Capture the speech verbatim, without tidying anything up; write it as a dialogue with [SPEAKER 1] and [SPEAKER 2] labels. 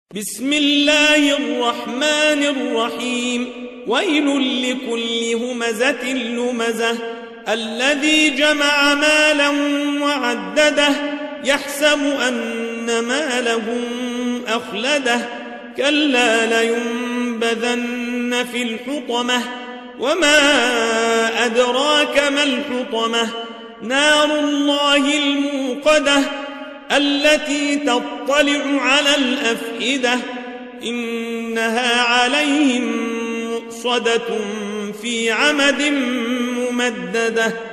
[SPEAKER 1] بسم الله الرحمن الرحيم. ويل لكل همزة لمزة الذي جمع مالا وعدده يحسب أن ماله أخلده كلا لينبذن في الحطمة وما أدراك ما الحطمة نار الله الموقدة التي تطلع على الأفئدة إنها عليهم مؤصدة في عمد ممددة.